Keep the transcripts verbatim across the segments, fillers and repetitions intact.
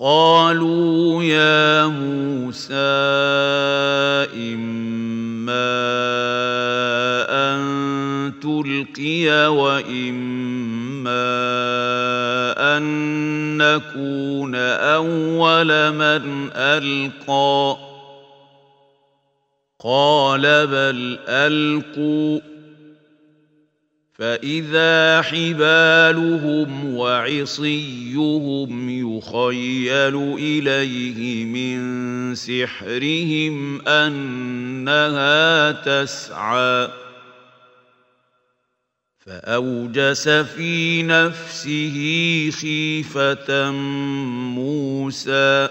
قالوا يا موسى إما أن تلقي وإما أن نكون أول من ألقى قال بل ألقوا فإذا حبالهم وعصيهم يخيل إليه من سحرهم أنها تسعى فأوجس في نفسه خيفة موسى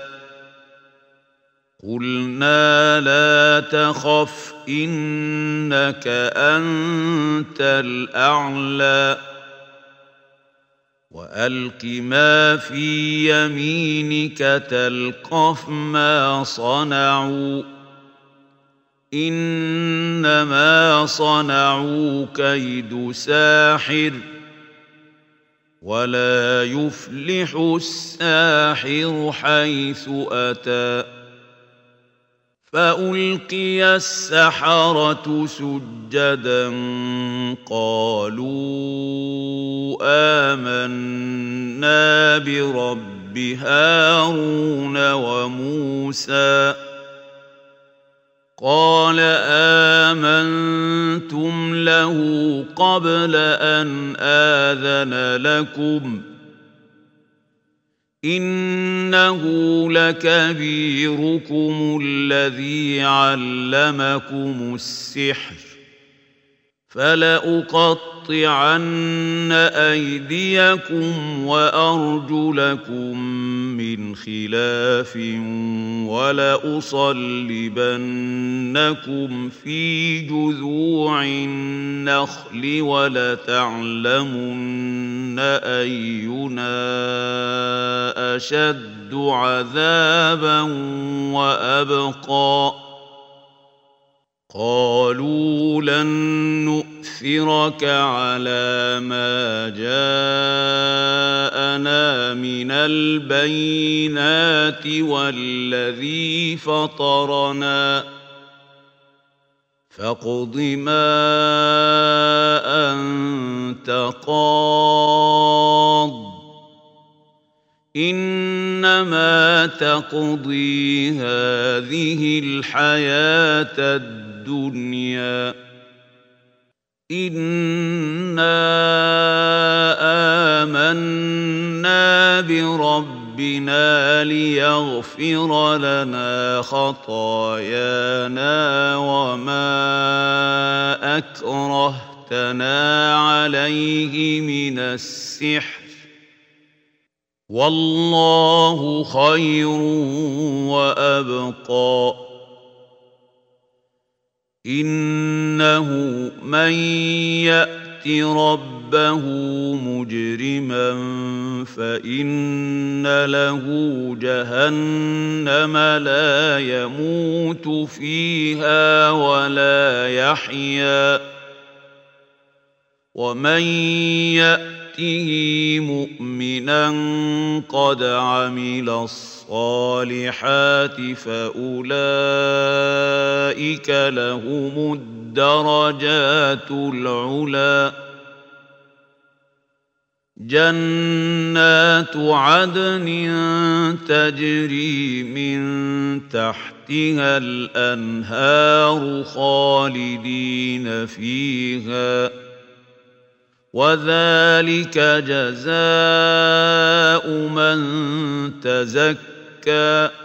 قلنا لا تخف إنك أنت الأعلى وألق ما في يمينك تلقف ما صنعوا إنما صنعوا كيد ساحر ولا يفلح الساحر حيث أتى فألقي السحرة سجدا قالوا آمنا برب هارون وموسى قال آمنتم له قبل أن آذن لكم إنه لكبيركم الذي علمكم السحر فلأقطعن أيديكم وأرجلكم من خلاف ولأصلبنكم في جذوع النخل ولتعلمن أينا أشد عذابا وأبقى قالوا لن نؤثرك على ما جاءنا من البينات والذي فطرنا فاقض ما أنت قاض إنما تقضي هذه الحياة الدنيا إنا آمنا بربنا ليغفر لنا خطايانا وما أكرهتنا عليه من السحر والله خير وأبقى إنه من يأت ربه مجرما فإن له جهنم لا يموت فيها ولا يحيا ومن يأت مؤمنا قد عمل الصالحات فأولئك لهم الدرجات العلى جنات عدن تجري من تحتها الأنهار خالدين فيها وذلك جزاء من تزكى